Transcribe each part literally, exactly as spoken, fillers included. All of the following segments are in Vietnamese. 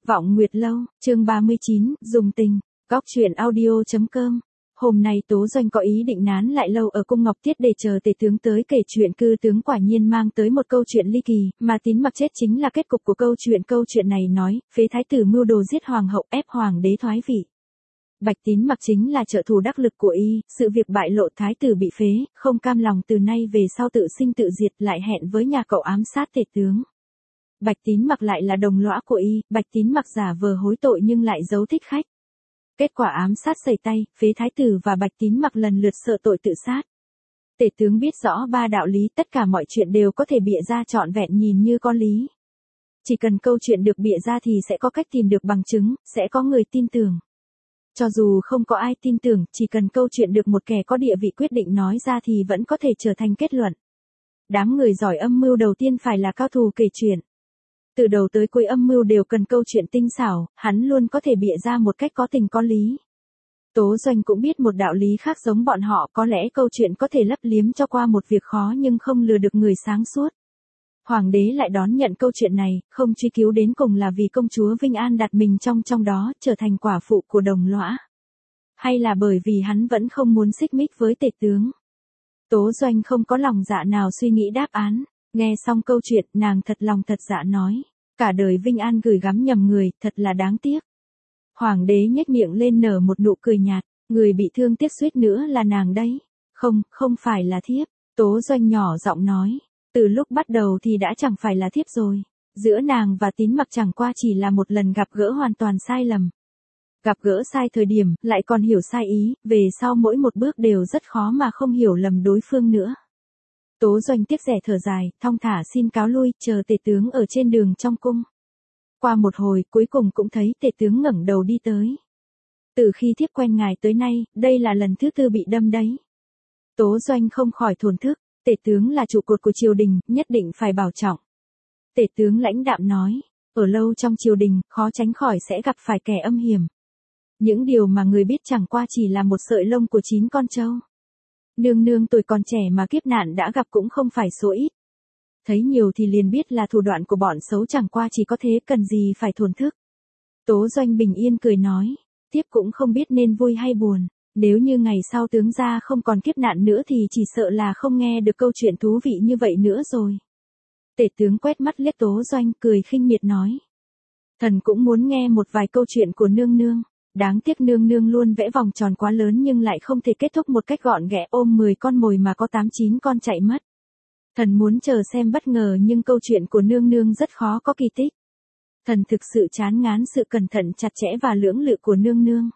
Vọng Nguyệt Lâu, chương ba mươi chín, dùng tình, góc truyện audio chấm com. Hôm nay Tố Doanh có ý định nán lại lâu ở cung Ngọc Tiết để chờ tể tướng tới kể chuyện. Cư tướng quả nhiên mang tới một câu chuyện ly kỳ, mà Tín Mặc chết chính là kết cục của câu chuyện. Câu chuyện này nói, phế thái tử mưu đồ giết hoàng hậu, ép hoàng đế thoái vị. Bạch Tín Mặc chính là trợ thủ đắc lực của y, sự việc bại lộ thái tử bị phế, không cam lòng từ nay về sau tự sinh tự diệt, lại hẹn với nhà cậu ám sát tể tướng. Bạch Tín Mặc lại là đồng lõa của y, Bạch Tín Mặc giả vờ hối tội nhưng lại giấu thích khách. Kết quả ám sát sẩy tay, phế thái tử và Bạch Tín Mặc lần lượt sợ tội tự sát. Tể tướng biết rõ ba đạo lý, tất cả mọi chuyện đều có thể bịa ra trọn vẹn nhìn như có lý. Chỉ cần câu chuyện được bịa ra thì sẽ có cách tìm được bằng chứng, sẽ có người tin tưởng. Cho dù không có ai tin tưởng, chỉ cần câu chuyện được một kẻ có địa vị quyết định nói ra thì vẫn có thể trở thành kết luận. Đám người giỏi âm mưu đầu tiên phải là cao thủ kể chuyện. Từ đầu tới cuối âm mưu đều cần câu chuyện tinh xảo, hắn luôn có thể bịa ra một cách có tình có lý. Tố Doanh cũng biết một đạo lý khác giống bọn họ, có lẽ câu chuyện có thể lấp liếm cho qua một việc khó nhưng không lừa được người sáng suốt. Hoàng đế lại đón nhận câu chuyện này, không truy cứu đến cùng là vì công chúa Vinh An đặt mình trong trong đó, trở thành quả phụ của đồng lõa. Hay là bởi vì hắn vẫn không muốn xích mích với tể tướng. Tố Doanh không có lòng dạ nào suy nghĩ đáp án. Nghe xong câu chuyện, nàng thật lòng thật dạ nói. Cả đời Vinh An gửi gắm nhầm người, thật là đáng tiếc. Hoàng đế nhếch miệng lên nở một nụ cười nhạt. Người bị thương tiếc suýt nữa là nàng đấy. Không, không phải là thiếp. Tố Doanh nhỏ giọng nói. Từ lúc bắt đầu thì đã chẳng phải là thiếp rồi. Giữa nàng và Tín Mặc chẳng qua chỉ là một lần gặp gỡ hoàn toàn sai lầm. Gặp gỡ sai thời điểm, lại còn hiểu sai ý, về sau mỗi một bước đều rất khó mà không hiểu lầm đối phương nữa. Tố Doanh tiếc rẻ thở dài, thong thả xin cáo lui, chờ tể tướng ở trên đường trong cung. Qua một hồi, cuối cùng cũng thấy tể tướng ngẩng đầu đi tới. Từ khi thiếp quen ngài tới nay, đây là lần thứ tư bị đâm đấy. Tố Doanh không khỏi thổn thức, tể tướng là trụ cột của triều đình, nhất định phải bảo trọng. Tể tướng lãnh đạm nói, ở lâu trong triều đình, khó tránh khỏi sẽ gặp phải kẻ âm hiểm. Những điều mà người biết chẳng qua chỉ là một sợi lông của chín con trâu. Nương nương tuổi còn trẻ mà kiếp nạn đã gặp cũng không phải số ít. Thấy nhiều thì liền biết là thủ đoạn của bọn xấu, chẳng qua chỉ có thế, cần gì phải thổn thức. Tố Doanh bình yên cười nói, tiếp cũng không biết nên vui hay buồn. Nếu như ngày sau tướng gia không còn kiếp nạn nữa thì chỉ sợ là không nghe được câu chuyện thú vị như vậy nữa rồi. Tể tướng quét mắt liếc Tố Doanh, cười khinh miệt nói. Thần cũng muốn nghe một vài câu chuyện của nương nương. Đáng tiếc nương nương luôn vẽ vòng tròn quá lớn nhưng lại không thể kết thúc một cách gọn ghẽ, ôm mười con mồi mà có tám chín con chạy mất. Thần muốn chờ xem bất ngờ nhưng câu chuyện của nương nương rất khó có kỳ tích. Thần thực sự chán ngán sự cẩn thận chặt chẽ và lưỡng lự của nương nương.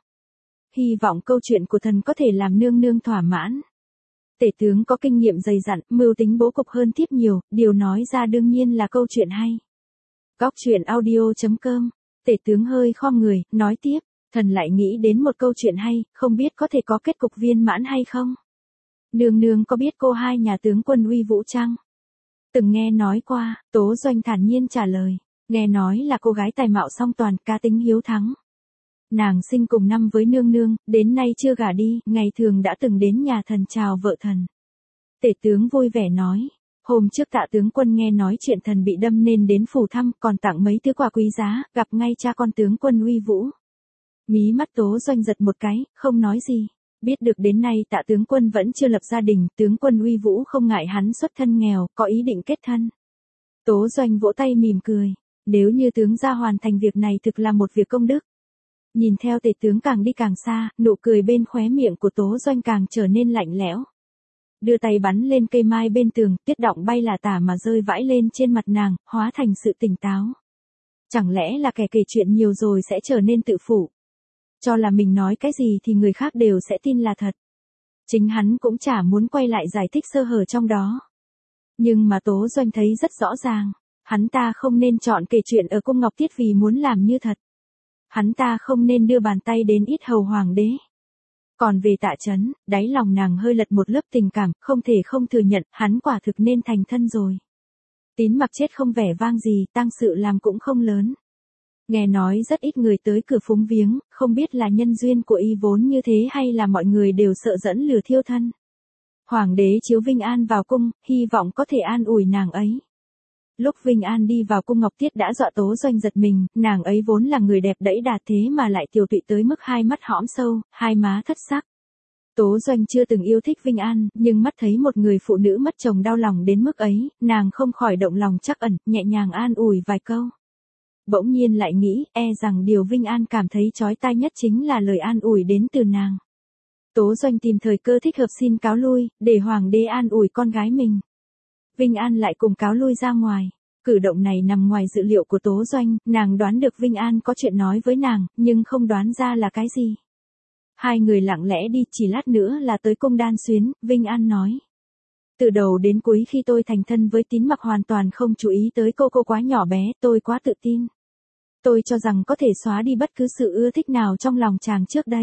Hy vọng câu chuyện của thần có thể làm nương nương thỏa mãn. Tể tướng có kinh nghiệm dày dặn, mưu tính bố cục hơn thiếp nhiều, điều nói ra đương nhiên là câu chuyện hay. Góc truyện audio chấm com. Tể tướng hơi khom người, nói tiếp. Thần lại nghĩ đến một câu chuyện hay, không biết có thể có kết cục viên mãn hay không? Nương nương có biết cô hai nhà tướng quân Uy Vũ chăng? Từng nghe nói qua, Tố Doanh thản nhiên trả lời. Nghe nói là cô gái tài mạo song toàn, cá tính hiếu thắng. Nàng sinh cùng năm với nương nương, đến nay chưa gả đi, ngày thường đã từng đến nhà thần chào vợ thần. Tể tướng vui vẻ nói. Hôm trước Tạ tướng quân nghe nói chuyện thần bị đâm nên đến phủ thăm, còn tặng mấy thứ quà quý giá, gặp ngay cha con tướng quân Uy Vũ. Mí mắt Tố Doanh giật một cái, không nói gì. Biết được đến nay Tạ tướng quân vẫn chưa lập gia đình, tướng quân Uy Vũ không ngại hắn xuất thân nghèo, có ý định kết thân. Tố Doanh vỗ tay mỉm cười. Nếu như tướng gia hoàn thành việc này thực là một việc công đức. Nhìn theo tể tướng càng đi càng xa, nụ cười bên khóe miệng của Tố Doanh càng trở nên lạnh lẽo. Đưa tay bắn lên cây mai bên tường, tiết động bay là tả mà rơi vãi lên trên mặt nàng, hóa thành sự tỉnh táo. Chẳng lẽ là kẻ kể chuyện nhiều rồi sẽ trở nên tự phụ? Cho là mình nói cái gì thì người khác đều sẽ tin là thật. Chính hắn cũng chả muốn quay lại giải thích sơ hở trong đó. Nhưng mà Tố Doanh thấy rất rõ ràng, hắn ta không nên chọn kể chuyện ở cung Ngọc Tiết vì muốn làm như thật. Hắn ta không nên đưa bàn tay đến ít hầu hoàng đế. Còn về Tạ Chấn, đáy lòng nàng hơi lật một lớp tình cảm, không thể không thừa nhận, hắn quả thực nên thành thân rồi. Tín Mặc chết không vẻ vang gì, tang sự làm cũng không lớn. Nghe nói rất ít người tới cửa phúng viếng, không biết là nhân duyên của y vốn như thế hay là mọi người đều sợ dẫn lừa thiêu thân. Hoàng đế chiếu Vinh An vào cung, hy vọng có thể an ủi nàng ấy. Lúc Vinh An đi vào cung Ngọc Tiết đã dọa Tố Doanh giật mình, nàng ấy vốn là người đẹp đẫy đà thế mà lại tiều tụy tới mức hai mắt hõm sâu, hai má thất sắc. Tố Doanh chưa từng yêu thích Vinh An, nhưng mắt thấy một người phụ nữ mất chồng đau lòng đến mức ấy, nàng không khỏi động lòng trắc ẩn, nhẹ nhàng an ủi vài câu. Bỗng nhiên lại nghĩ, e rằng điều Vinh An cảm thấy chói tai nhất chính là lời an ủi đến từ nàng. Tố Doanh tìm thời cơ thích hợp xin cáo lui, để hoàng đế an ủi con gái mình. Vinh An lại cùng cáo lui ra ngoài. Cử động này nằm ngoài dự liệu của Tố Doanh, nàng đoán được Vinh An có chuyện nói với nàng, nhưng không đoán ra là cái gì. Hai người lặng lẽ đi, chỉ lát nữa là tới cung Đan Xuyến, Vinh An nói. Từ đầu đến cuối khi tôi thành thân với Tín Mặc hoàn toàn không chú ý tới cô cô quá nhỏ bé, tôi quá tự tin. Tôi cho rằng có thể xóa đi bất cứ sự ưa thích nào trong lòng chàng trước đây.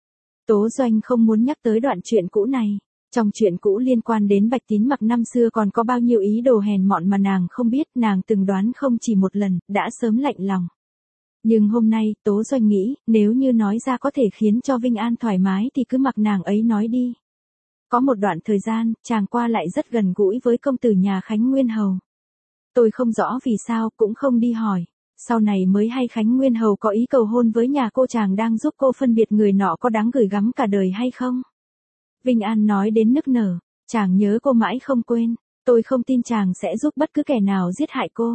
Tố Doanh không muốn nhắc tới đoạn chuyện cũ này. Trong chuyện cũ liên quan đến Bạch Tín Mặc năm xưa còn có bao nhiêu ý đồ hèn mọn mà nàng không biết, nàng từng đoán không chỉ một lần, đã sớm lạnh lòng. Nhưng hôm nay, Tố Doanh nghĩ, nếu như nói ra có thể khiến cho Vinh An thoải mái thì cứ mặc nàng ấy nói đi. Có một đoạn thời gian, chàng qua lại rất gần gũi với công tử nhà Khánh Nguyên Hầu. Tôi không rõ vì sao, cũng không đi hỏi. Sau này mới hay Khánh Nguyên Hầu có ý cầu hôn với nhà cô, chàng đang giúp cô phân biệt người nọ có đáng gửi gắm cả đời hay không. Vinh An nói đến nức nở, chàng nhớ cô mãi không quên, tôi không tin chàng sẽ giúp bất cứ kẻ nào giết hại cô.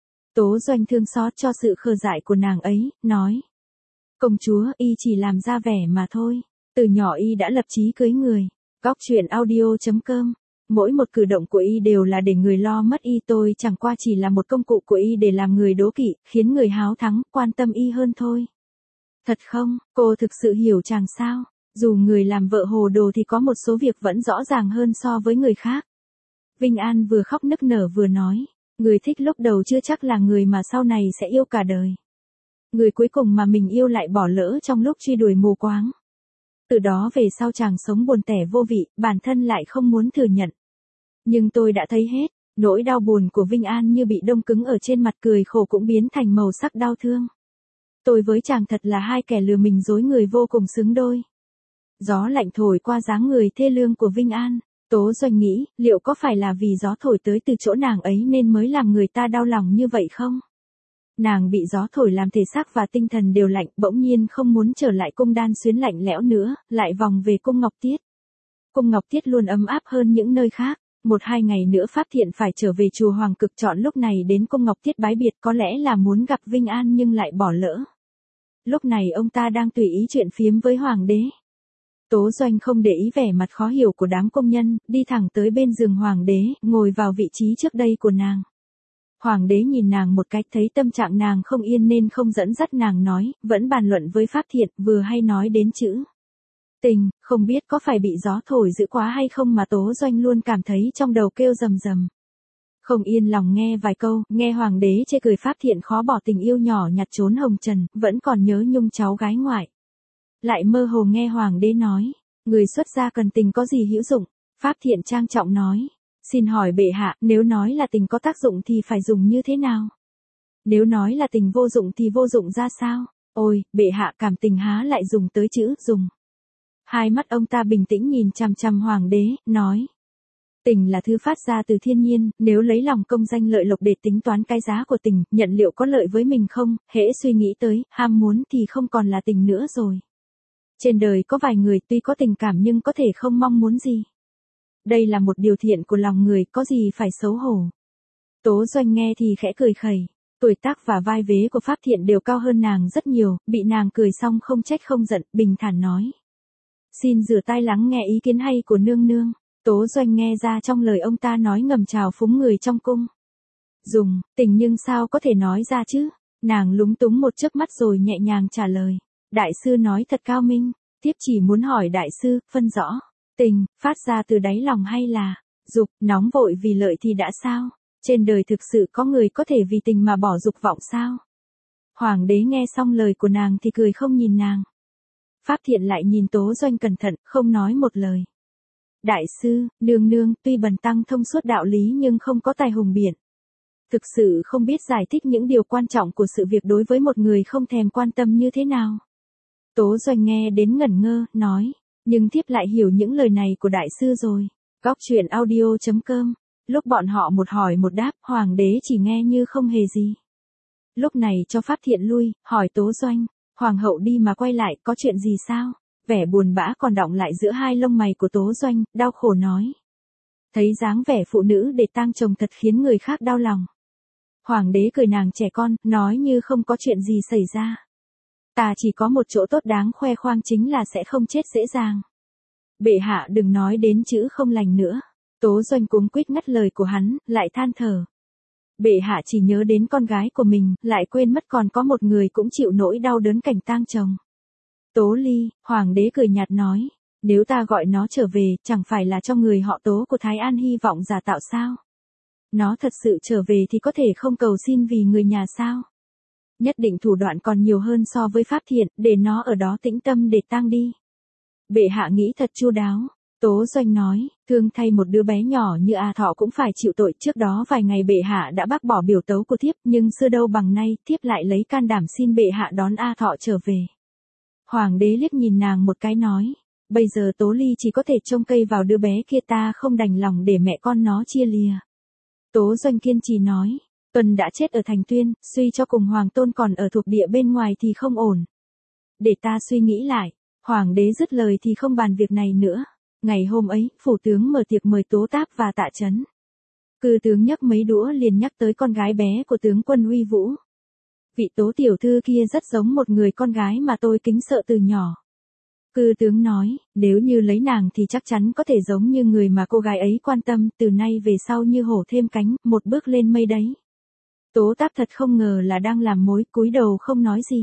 Tố Doanh thương xót cho sự khờ dại của nàng ấy, nói. Công chúa, y chỉ làm ra vẻ mà thôi, từ nhỏ y đã lập chí cưới người. Góc truyện audio chấm com. Mỗi một cử động của y đều là để người lo mất y, tôi chẳng qua chỉ là một công cụ của y để làm người đố kỵ, khiến người háo thắng, quan tâm y hơn thôi. Thật không, cô thực sự hiểu chàng sao? Dù người làm vợ hồ đồ thì có một số việc vẫn rõ ràng hơn so với người khác. Vinh An vừa khóc nức nở vừa nói, người thích lúc đầu chưa chắc là người mà sau này sẽ yêu cả đời. Người cuối cùng mà mình yêu lại bỏ lỡ trong lúc truy đuổi mù quáng. Từ đó về sau chàng sống buồn tẻ vô vị, bản thân lại không muốn thừa nhận. Nhưng tôi đã thấy hết, nỗi đau buồn của Vinh An như bị đông cứng ở trên mặt, cười khổ cũng biến thành màu sắc đau thương. Tôi với chàng thật là hai kẻ lừa mình dối người vô cùng xứng đôi. Gió lạnh thổi qua dáng người thê lương của Vinh An, Tố Doanh nghĩ, liệu có phải là vì gió thổi tới từ chỗ nàng ấy nên mới làm người ta đau lòng như vậy không? Nàng bị gió thổi làm thể xác và tinh thần đều lạnh, bỗng nhiên không muốn trở lại cung Đan Xuyến lạnh lẽo nữa, lại vòng về cung Ngọc Tiết. Cung Ngọc Tiết luôn ấm áp hơn những nơi khác. Một hai ngày nữa Pháp Thiện phải trở về chùa Hoàng Cực, chọn lúc này đến cung Ngọc Tiết bái biệt, có lẽ là muốn gặp Vinh An nhưng lại bỏ lỡ. Lúc này ông ta đang tùy ý chuyện phiếm với Hoàng đế. Tố Doanh không để ý vẻ mặt khó hiểu của đám công nhân, đi thẳng tới bên giường Hoàng đế, ngồi vào vị trí trước đây của nàng. Hoàng đế nhìn nàng một cách, thấy tâm trạng nàng không yên nên không dẫn dắt nàng nói, vẫn bàn luận với Pháp Thiện, vừa hay nói đến chữ tình, không biết có phải bị gió thổi dữ quá hay không mà Tố Doanh luôn cảm thấy trong đầu kêu rầm rầm. Không yên lòng nghe vài câu, nghe Hoàng đế chê cười Pháp Thiện khó bỏ tình yêu nhỏ nhặt trốn hồng trần, vẫn còn nhớ nhung cháu gái ngoại. Lại mơ hồ nghe Hoàng đế nói, người xuất gia cần tình có gì hữu dụng. Pháp Thiện trang trọng nói, xin hỏi bệ hạ, nếu nói là tình có tác dụng thì phải dùng như thế nào? Nếu nói là tình vô dụng thì vô dụng ra sao? Ôi, bệ hạ, cảm tình há lại dùng tới chữ dùng. Hai mắt ông ta bình tĩnh nhìn chằm chằm Hoàng đế, nói. Tình là thứ phát ra từ thiên nhiên, nếu lấy lòng công danh lợi lộc để tính toán cái giá của tình, nhận liệu có lợi với mình không, hễ suy nghĩ tới, ham muốn thì không còn là tình nữa rồi. Trên đời có vài người tuy có tình cảm nhưng có thể không mong muốn gì. Đây là một điều thiện của lòng người, có gì phải xấu hổ. Tố Doanh nghe thì khẽ cười khẩy. Tuổi tác và vai vế của Pháp Thiện đều cao hơn nàng rất nhiều, bị nàng cười xong không trách không giận, bình thản nói. Xin rửa tai lắng nghe ý kiến hay của nương nương. Tố Doanh nghe ra trong lời ông ta nói ngầm trào phúng người trong cung. Dùng, tình nhưng sao có thể nói ra chứ? Nàng lúng túng một chớp mắt rồi nhẹ nhàng trả lời. Đại sư nói thật cao minh, tiếp chỉ muốn hỏi đại sư, phân rõ. Tình, phát ra từ đáy lòng hay là dục, nóng vội vì lợi thì đã sao? Trên đời thực sự có người có thể vì tình mà bỏ dục vọng sao? Hoàng đế nghe xong lời của nàng thì cười không nhìn nàng. Pháp Thiện lại nhìn Tố Doanh cẩn thận, không nói một lời. Đại sư, nương nương, tuy bần tăng thông suốt đạo lý nhưng không có tài hùng biện. Thực sự không biết giải thích những điều quan trọng của sự việc đối với một người không thèm quan tâm như thế nào. Tố Doanh nghe đến ngẩn ngơ, nói, nhưng thiếp lại hiểu những lời này của đại sư rồi. Góc truyện audio chấm com Lúc bọn họ một hỏi một đáp, hoàng đế chỉ nghe như không hề gì. Lúc này cho Pháp Thiện lui, hỏi Tố Doanh, hoàng hậu đi mà quay lại, có chuyện gì sao? Vẻ buồn bã còn đọng lại giữa hai lông mày của Tố Doanh, đau khổ nói. Thấy dáng vẻ phụ nữ để tang chồng thật khiến người khác đau lòng. Hoàng đế cười nàng trẻ con, nói như không có chuyện gì xảy ra. Ta chỉ có một chỗ tốt đáng khoe khoang chính là sẽ không chết dễ dàng. Bệ hạ đừng nói đến chữ không lành nữa. Tố Doanh cuống quýt ngắt lời của hắn, lại than thở. Bệ hạ chỉ nhớ đến con gái của mình, lại quên mất còn có một người cũng chịu nỗi đau đớn cảnh tang chồng. Tố Ly, hoàng đế cười nhạt nói, nếu ta gọi nó trở về, chẳng phải là cho người họ Tố của Thái An hy vọng giả tạo sao? Nó thật sự trở về thì có thể không cầu xin vì người nhà sao? Nhất định thủ đoạn còn nhiều hơn so với Pháp Thiện, để nó ở đó tĩnh tâm để tang đi. Bệ hạ nghĩ thật chu đáo. Tố Doanh nói, thương thay một đứa bé nhỏ như A Thọ cũng phải chịu tội. Trước đó vài ngày bệ hạ đã bác bỏ biểu tấu của thiếp, nhưng xưa đâu bằng nay, thiếp lại lấy can đảm xin bệ hạ đón A Thọ trở về. Hoàng đế liếc nhìn nàng một cái nói, bây giờ Tố Ly chỉ có thể trông cây vào đứa bé kia, ta không đành lòng để mẹ con nó chia lìa. Tố Doanh kiên trì nói, Tuần đã chết ở Thành Tuyên, suy cho cùng Hoàng Tôn còn ở thuộc địa bên ngoài thì không ổn. Để ta suy nghĩ lại. Hoàng đế dứt lời thì không bàn việc này nữa. Ngày hôm ấy, phủ tướng mở tiệc mời Tố Táp và Tạ Chấn. Cư tướng nhấc mấy đũa liền nhắc tới con gái bé của tướng quân Uy Vũ. Vị Tố tiểu thư kia rất giống một người con gái mà tôi kính sợ từ nhỏ. Cư tướng nói, nếu như lấy nàng thì chắc chắn có thể giống như người mà cô gái ấy quan tâm, từ nay về sau như hổ thêm cánh, một bước lên mây đấy. Tố Táp thật không ngờ là đang làm mối, cúi đầu không nói gì.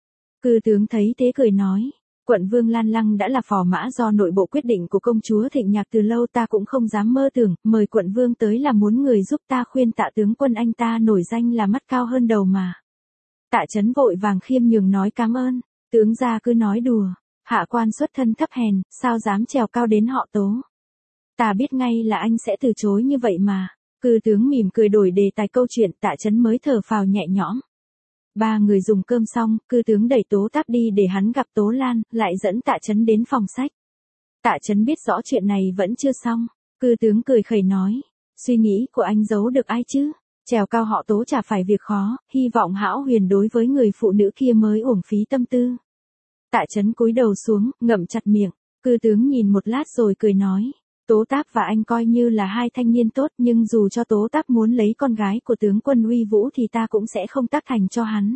Cư tướng thấy thế cười nói, quận vương Lan Lăng đã là phò mã do nội bộ quyết định của công chúa Thịnh Nhạc từ lâu, ta cũng không dám mơ tưởng, mời quận vương tới là muốn người giúp ta khuyên Tạ tướng quân anh ta nổi danh là mắt cao hơn đầu mà. Tạ Chấn vội vàng khiêm nhường nói cảm ơn, tướng gia cứ nói đùa, hạ quan xuất thân thấp hèn, sao dám trèo cao đến họ Tố. Ta biết ngay là anh sẽ từ chối như vậy mà. Cư tướng mỉm cười đổi đề tài câu chuyện, Tạ Chấn mới thở phào nhẹ nhõm. Ba người dùng cơm xong, cư tướng đẩy Tố Táp đi để hắn gặp Tố Lan, lại dẫn Tạ Chấn đến phòng sách. Tạ Chấn biết rõ chuyện này vẫn chưa xong, cư tướng cười khẩy nói, suy nghĩ của anh giấu được ai chứ, trèo cao họ Tố chả phải việc khó, hy vọng Hão Huyền đối với người phụ nữ kia mới uổng phí tâm tư. Tạ Chấn cúi đầu xuống, ngậm chặt miệng, cư tướng nhìn một lát rồi cười nói, Tố Táp và anh coi như là hai thanh niên tốt, nhưng dù cho Tố Táp muốn lấy con gái của tướng quân Uy Vũ thì ta cũng sẽ không tác thành cho hắn.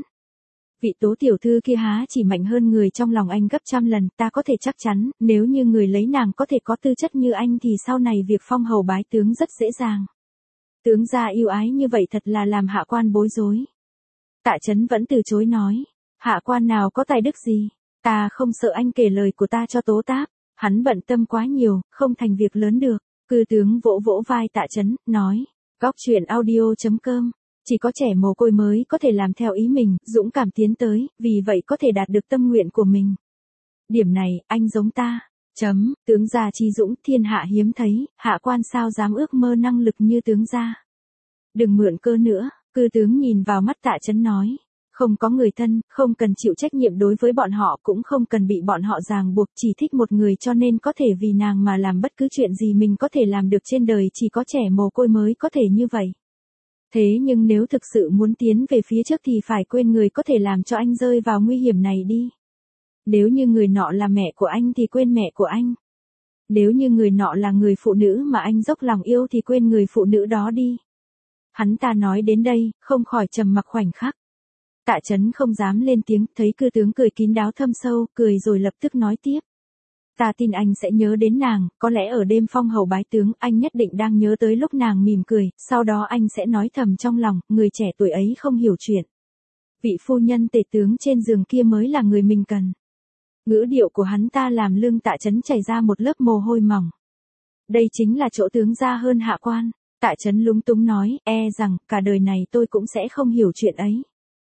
Vị Tố tiểu thư kia há chỉ mạnh hơn người trong lòng anh gấp trăm lần, ta có thể chắc chắn, nếu như người lấy nàng có thể có tư chất như anh thì sau này việc phong hầu bái tướng rất dễ dàng. Tướng gia yêu ái như vậy thật là làm hạ quan bối rối. Tạ Chấn vẫn từ chối nói, hạ quan nào có tài đức gì, ta không sợ anh kể lời của ta cho Tố Táp. Hắn bận tâm quá nhiều, không thành việc lớn được. Cư tướng vỗ vỗ vai Tạ Chấn, nói, góc truyện audio chấm com, chỉ có trẻ mồ côi mới có thể làm theo ý mình, dũng cảm tiến tới, vì vậy có thể đạt được tâm nguyện của mình. Điểm này, anh giống ta. Chấm, tướng gia chi dũng, thiên hạ hiếm thấy, hạ quan sao dám ước mơ năng lực như tướng gia. Đừng mượn cơ nữa, cư tướng nhìn vào mắt Tạ Chấn nói. Không có người thân, không cần chịu trách nhiệm đối với bọn họ, cũng không cần bị bọn họ ràng buộc, chỉ thích một người cho nên có thể vì nàng mà làm bất cứ chuyện gì mình có thể làm được trên đời, chỉ có trẻ mồ côi mới có thể như vậy. Thế nhưng nếu thực sự muốn tiến về phía trước thì phải quên người có thể làm cho anh rơi vào nguy hiểm này đi. Nếu như người nọ là mẹ của anh thì quên mẹ của anh. Nếu như người nọ là người phụ nữ mà anh dốc lòng yêu thì quên người phụ nữ đó đi. Hắn ta nói đến đây, không khỏi trầm mặc khoảnh khắc. Tạ Chấn không dám lên tiếng, thấy cư tướng cười kín đáo thâm sâu, cười rồi lập tức nói tiếp. Ta tin anh sẽ nhớ đến nàng, có lẽ ở đêm phong hầu bái tướng, anh nhất định đang nhớ tới lúc nàng mỉm cười, sau đó anh sẽ nói thầm trong lòng, người trẻ tuổi ấy không hiểu chuyện. Vị phu nhân tể tướng trên giường kia mới là người mình cần. Ngữ điệu của hắn ta làm lưng Tạ Chấn chảy ra một lớp mồ hôi mỏng. Đây chính là chỗ tướng gia hơn hạ quan. Tạ Chấn lúng túng nói, e rằng, cả đời này tôi cũng sẽ không hiểu chuyện ấy.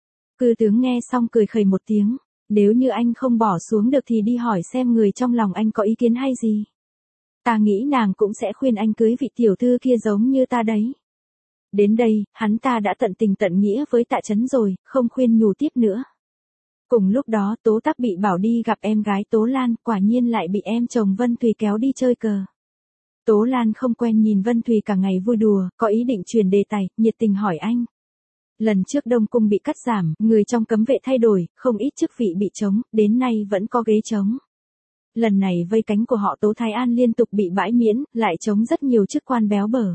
Cư tướng nghe xong cười khẩy một tiếng, nếu như anh không bỏ xuống được thì đi hỏi xem người trong lòng anh có ý kiến hay gì. Ta nghĩ nàng cũng sẽ khuyên anh cưới vị tiểu thư kia giống như ta đấy. Đến đây, hắn ta đã tận tình tận nghĩa với Tạ Chấn rồi, không khuyên nhủ tiếp nữa. Cùng lúc đó Tố Táp bị bảo đi gặp em gái Tố Lan, quả nhiên lại bị em chồng Vân Thùy kéo đi chơi cờ. Tố Lan không quen nhìn Vân Thùy cả ngày vui đùa, có ý định chuyển đề tài, nhiệt tình hỏi anh. Lần trước Đông Cung bị cắt giảm, người trong cấm vệ thay đổi, không ít chức vị bị trống, đến nay vẫn có ghế trống. Lần này vây cánh của họ Tố Thái An liên tục bị bãi miễn, lại trống rất nhiều chức quan béo bở.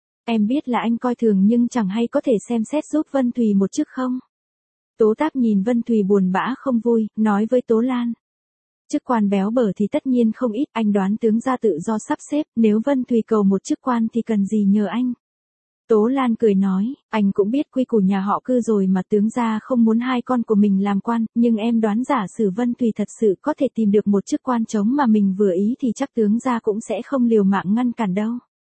Em biết là anh coi thường nhưng chẳng hay có thể xem xét giúp Vân Thùy một chức không? Tố Táp nhìn Vân Thùy buồn bã không vui, nói với Tố Lan. Chức quan béo bở thì tất nhiên không ít, anh đoán tướng gia tự do sắp xếp, nếu Vân Thùy cầu một chức quan thì cần gì nhờ anh. Tố Lan cười nói, anh cũng biết quy củ nhà họ Cư rồi mà, tướng gia không muốn hai con của mình làm quan, nhưng em đoán giả sử Vân Thùy thật sự có thể tìm được một chức quan trống mà mình vừa ý thì chắc tướng gia cũng sẽ không liều mạng ngăn cản đâu.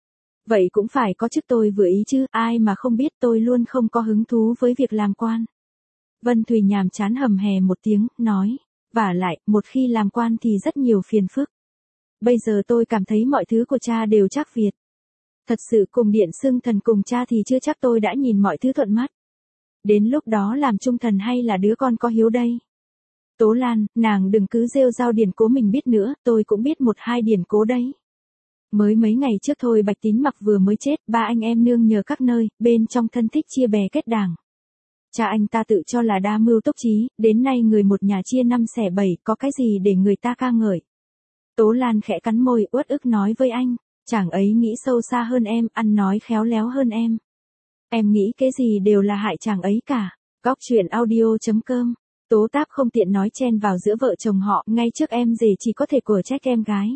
Vậy cũng phải có chức tôi vừa ý chứ, ai mà không biết tôi luôn không có hứng thú với việc làm quan. Vân Thùy nhàm chán hầm hè một tiếng, nói, vả lại, một khi làm quan thì rất nhiều phiền phức. Bây giờ tôi cảm thấy mọi thứ của cha đều chắc Việt. Thật sự cùng điện xưng thần cùng cha thì chưa chắc tôi đã nhìn mọi thứ thuận mắt. Đến lúc đó làm trung thần hay là đứa con có hiếu đây? Tố Lan, nàng đừng cứ rêu rao điển cố mình biết nữa, tôi cũng biết một hai điển cố đấy. Mới mấy ngày trước thôi Bạch Tín Mặc vừa mới chết, ba anh em nương nhờ các nơi, bên trong thân thích chia bè kết đảng. Cha anh ta tự cho là đa mưu túc trí, đến nay người một nhà chia năm xẻ bảy, có cái gì để người ta ca ngợi. Tố Lan khẽ cắn môi, uất ức nói với anh, chàng ấy nghĩ sâu xa hơn em, ăn nói khéo léo hơn em. Em nghĩ cái gì đều là hại chàng ấy cả. Góc truyện audio chấm com. Tố Táp không tiện nói chen vào giữa vợ chồng họ, ngay trước em rể chỉ có thể của trách em gái.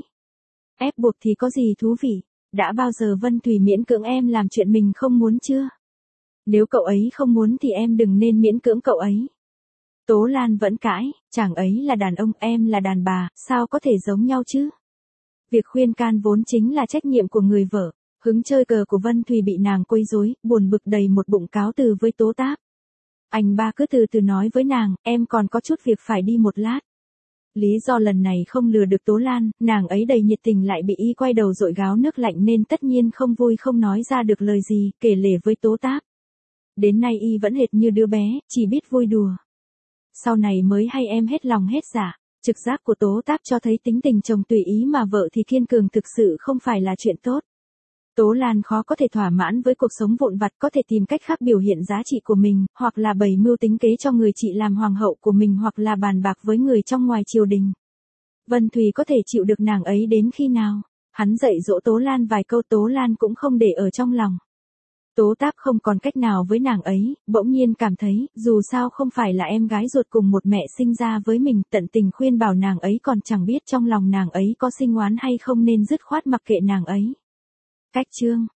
Ép buộc thì có gì thú vị, đã bao giờ Vân Thùy miễn cưỡng em làm chuyện mình không muốn chưa? Nếu cậu ấy không muốn thì em đừng nên miễn cưỡng cậu ấy. Tố Lan vẫn cãi, chàng ấy là đàn ông, em là đàn bà, sao có thể giống nhau chứ? Việc khuyên can vốn chính là trách nhiệm của người vợ. Hứng chơi cờ của Vân Thùy bị nàng quấy rối, buồn bực đầy một bụng cáo từ với Tố Táp. Anh ba cứ từ từ nói với nàng, em còn có chút việc phải đi một lát. Lý do lần này không lừa được Tố Lan, nàng ấy đầy nhiệt tình lại bị y quay đầu dội gáo nước lạnh nên tất nhiên không vui không nói ra được lời gì, kể lể với Tố Táp. Đến nay y vẫn hệt như đứa bé, chỉ biết vui đùa. Sau này mới hay em hết lòng hết dạ. Trực giác của Tố Táp cho thấy tính tình chồng tùy ý mà vợ thì kiên cường thực sự không phải là chuyện tốt. Tố Lan khó có thể thỏa mãn với cuộc sống vụn vặt, có thể tìm cách khác biểu hiện giá trị của mình, hoặc là bày mưu tính kế cho người chị làm hoàng hậu của mình, hoặc là bàn bạc với người trong ngoài triều đình. Vân Thùy có thể chịu được nàng ấy đến khi nào? Hắn dạy dỗ Tố Lan vài câu, Tố Lan cũng không để ở trong lòng. Tố Táp không còn cách nào với nàng ấy, bỗng nhiên cảm thấy, dù sao không phải là em gái ruột cùng một mẹ sinh ra với mình, tận tình khuyên bảo nàng ấy còn chẳng biết trong lòng nàng ấy có sinh oán hay không nên dứt khoát mặc kệ nàng ấy. Cách chương